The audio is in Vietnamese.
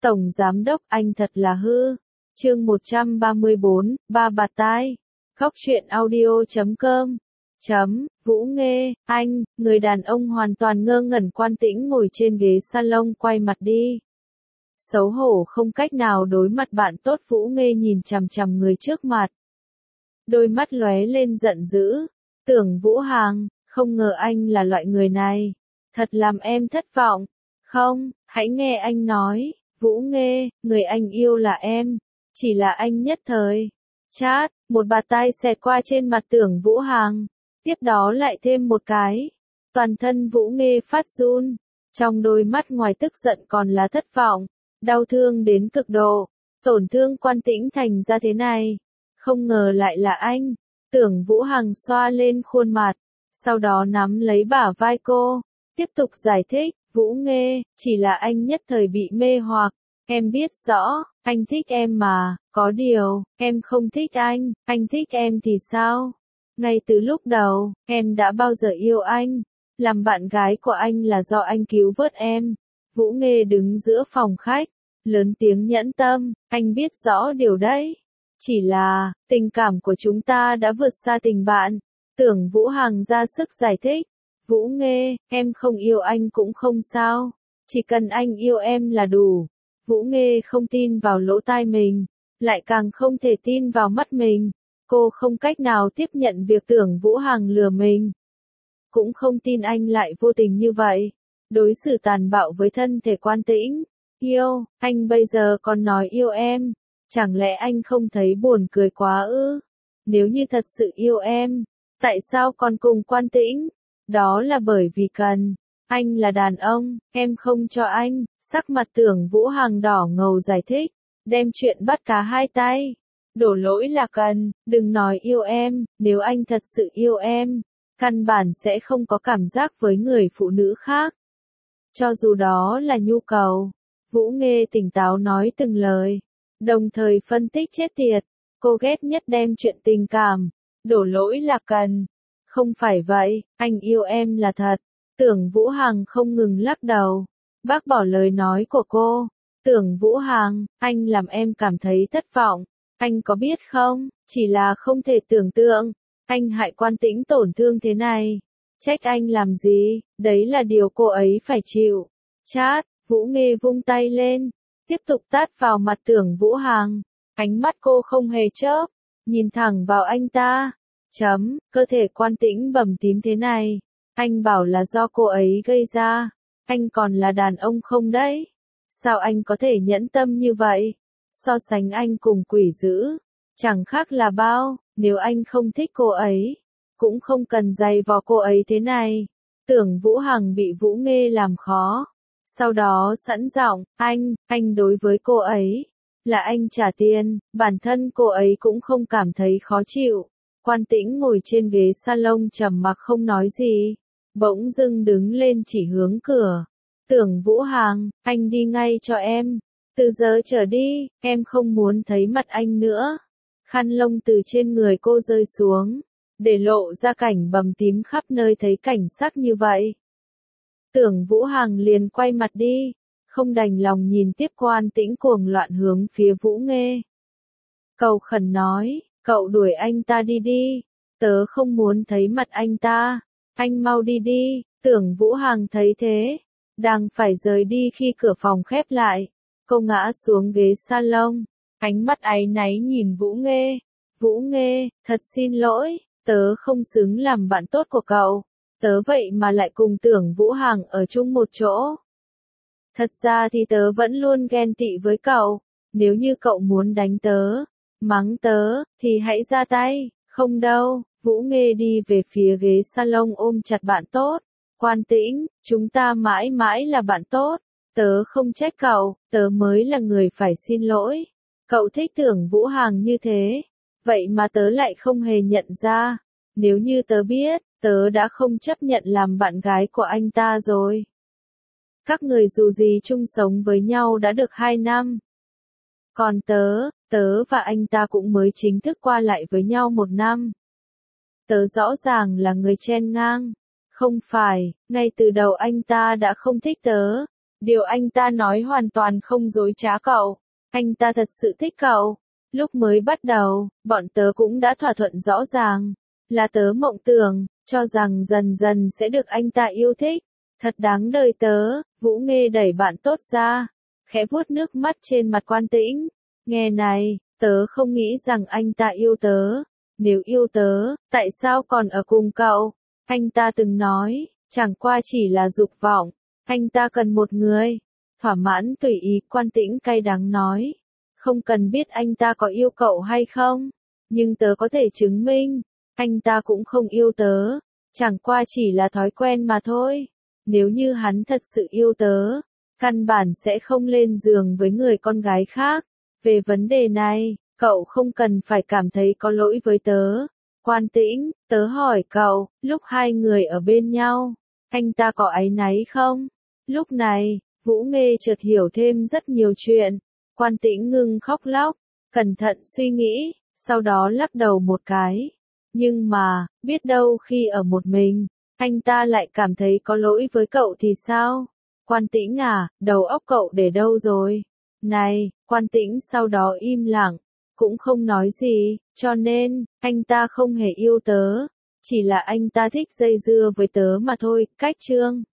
Tổng Giám đốc anh thật là hư. Chương 134, ba bạt tai. Khóc chuyện audio.com. Vũ Nghê, anh, người đàn ông hoàn toàn ngơ ngẩn Quan Tĩnh ngồi trên ghế salon quay mặt đi. Xấu hổ không cách nào đối mặt bạn tốt Vũ Nghê nhìn chằm chằm người trước mặt. Đôi mắt lóe lên giận dữ. Tưởng Vũ Hàng, không ngờ anh là loại người này. Thật làm em thất vọng. Không, hãy nghe anh nói. Vũ Nghê, người anh yêu là em. Chỉ là anh nhất thời. Chát, một bạt tai xẹt qua trên mặt Tưởng Vũ Hàng. Tiếp đó lại thêm một cái. Toàn thân Vũ Nghê phát run. Trong đôi mắt ngoài tức giận còn là thất vọng. Đau thương đến cực độ. Tổn thương Quan Tĩnh thành ra thế này. Không ngờ lại là anh. Tưởng Vũ Hằng xoa lên khuôn mặt. Sau đó nắm lấy bả vai cô. Tiếp tục giải thích. Vũ Nghê, chỉ là anh nhất thời bị mê hoặc. Em biết rõ, anh thích em mà. Có điều, em không thích anh thích em thì sao? Ngay từ lúc đầu, em đã bao giờ yêu anh. Làm bạn gái của anh là do anh cứu vớt em. Vũ Nghê đứng giữa phòng khách. Lớn tiếng nhẫn tâm, anh biết rõ điều đấy. Chỉ là, tình cảm của chúng ta đã vượt xa tình bạn. Tưởng Vũ Hằng ra sức giải thích. Vũ Nghê, em không yêu anh cũng không sao. Chỉ cần anh yêu em là đủ. Vũ Nghê không tin vào lỗ tai mình. Lại càng không thể tin vào mắt mình. Cô không cách nào tiếp nhận việc Tưởng Vũ Hằng lừa mình. Cũng không tin anh lại vô tình như vậy. Đối xử tàn bạo với thân thể Quan Tĩnh. Yêu, anh bây giờ còn nói yêu em. Chẳng lẽ anh không thấy buồn cười quá ư? Nếu như thật sự yêu em, tại sao còn cùng Quan Tĩnh? Đó là bởi vì cần. Anh là đàn ông, em không cho anh. Sắc mặt Tưởng Vũ Hằng đỏ ngầu giải thích. Đem chuyện bắt cá hai tay. Đổ lỗi là cần, đừng nói yêu em. Nếu anh thật sự yêu em, căn bản sẽ không có cảm giác với người phụ nữ khác. Cho dù đó là nhu cầu. Vũ Nghê tỉnh táo nói từng lời. Đồng thời phân tích chết tiệt. Cô ghét nhất đem chuyện tình cảm. Đổ lỗi là cần. Không phải vậy, anh yêu em là thật. Tưởng Vũ Hằng không ngừng lắc đầu. Bác bỏ lời nói của cô. Tưởng Vũ Hằng, anh làm em cảm thấy thất vọng. Anh có biết không, chỉ là không thể tưởng tượng. Anh hại Quan Tĩnh tổn thương thế này. Trách anh làm gì, đấy là điều cô ấy phải chịu. Chát, Vũ Nghê vung tay lên. Tiếp tục tát vào mặt Tưởng Vũ Hằng. Ánh mắt cô không hề chớp. Nhìn thẳng vào anh ta. Cơ thể Quan Tĩnh bầm tím thế này. Anh bảo là do cô ấy gây ra. Anh còn là đàn ông không đấy? Sao anh có thể nhẫn tâm như vậy? So sánh anh cùng quỷ dữ. Chẳng khác là bao, nếu anh không thích cô ấy. Cũng không cần giày vò cô ấy thế này. Tưởng Vũ Hằng bị Vũ Nghê làm khó. Sau đó sẵn giọng, anh đối với cô ấy. Là anh trả tiền, bản thân cô ấy cũng không cảm thấy khó chịu. Quan Tĩnh ngồi trên ghế salon trầm mặc không nói gì. Bỗng dưng đứng lên chỉ hướng cửa. Tưởng Vũ Hằng, anh đi ngay cho em. Từ giờ trở đi, em không muốn thấy mặt anh nữa. Khăn lông từ trên người cô rơi xuống. Để lộ ra cảnh bầm tím khắp nơi thấy cảnh sắc như vậy. Tưởng Vũ Hằng liền quay mặt đi. Không đành lòng nhìn tiếp Quan Tĩnh cuồng loạn hướng phía Vũ Nghê. Cầu khẩn nói, cậu đuổi anh ta đi đi. Tớ không muốn thấy mặt anh ta. Anh mau đi đi. Tưởng Vũ Hằng thấy thế. Đang phải rời đi khi cửa phòng khép lại. Cô ngã xuống ghế salon. Ánh mắt áy náy nhìn Vũ Nghê. Vũ Nghê, thật xin lỗi. Tớ không xứng làm bạn tốt của cậu. Tớ vậy mà lại cùng Tưởng Vũ Hằng ở chung một chỗ. Thật ra thì tớ vẫn luôn ghen tị với cậu. Nếu như cậu muốn đánh tớ, mắng tớ, thì hãy ra tay. Không đâu. Vũ Nghê đi về phía ghế salon ôm chặt bạn tốt. Quan Tĩnh, chúng ta mãi mãi là bạn tốt. Tớ không trách cậu, tớ mới là người phải xin lỗi. Cậu thích Tưởng Vũ Hằng như thế. Vậy mà tớ lại không hề nhận ra. Nếu như tớ biết, tớ đã không chấp nhận làm bạn gái của anh ta rồi. Các người dù gì chung sống với nhau đã được 2 năm. Còn tớ và anh ta cũng mới chính thức qua lại với nhau 1 năm. Tớ rõ ràng là người chen ngang. Không phải, ngay từ đầu anh ta đã không thích tớ. Điều anh ta nói hoàn toàn không dối trá cậu. Anh ta thật sự thích cậu. Lúc mới bắt đầu, bọn tớ cũng đã thỏa thuận rõ ràng. Là tớ mộng tưởng, cho rằng dần dần sẽ được anh ta yêu thích. Thật đáng đời tớ. Vũ Nghê đẩy bạn tốt ra, khẽ vuốt nước mắt trên mặt Quan Tĩnh. Nghe này, tớ không nghĩ rằng anh ta yêu tớ. Nếu yêu tớ, tại sao còn ở cùng cậu? Anh ta từng nói, chẳng qua chỉ là dục vọng. Anh ta cần một người thỏa mãn tùy ý. Quan Tĩnh cay đắng nói. Không cần biết anh ta có yêu cậu hay không, nhưng tớ có thể chứng minh, anh ta cũng không yêu tớ. Chẳng qua chỉ là thói quen mà thôi. Nếu như hắn thật sự yêu tớ, căn bản sẽ không lên giường với người con gái khác. Về vấn đề này, cậu không cần phải cảm thấy có lỗi với tớ. Quan Tĩnh, tớ hỏi cậu, lúc hai người ở bên nhau, anh ta có áy náy không? Lúc này, Vũ Nghê chợt hiểu thêm rất nhiều chuyện. Quan Tĩnh ngừng khóc lóc, cẩn thận suy nghĩ, sau đó lắc đầu một cái. Nhưng mà, biết đâu khi ở một mình, anh ta lại cảm thấy có lỗi với cậu thì sao? Quan Tĩnh à, đầu óc cậu để đâu rồi? Này, Quan Tĩnh sau đó im lặng, cũng không nói gì, cho nên, anh ta không hề yêu tớ. Chỉ là anh ta thích dây dưa với tớ mà thôi. Cách chương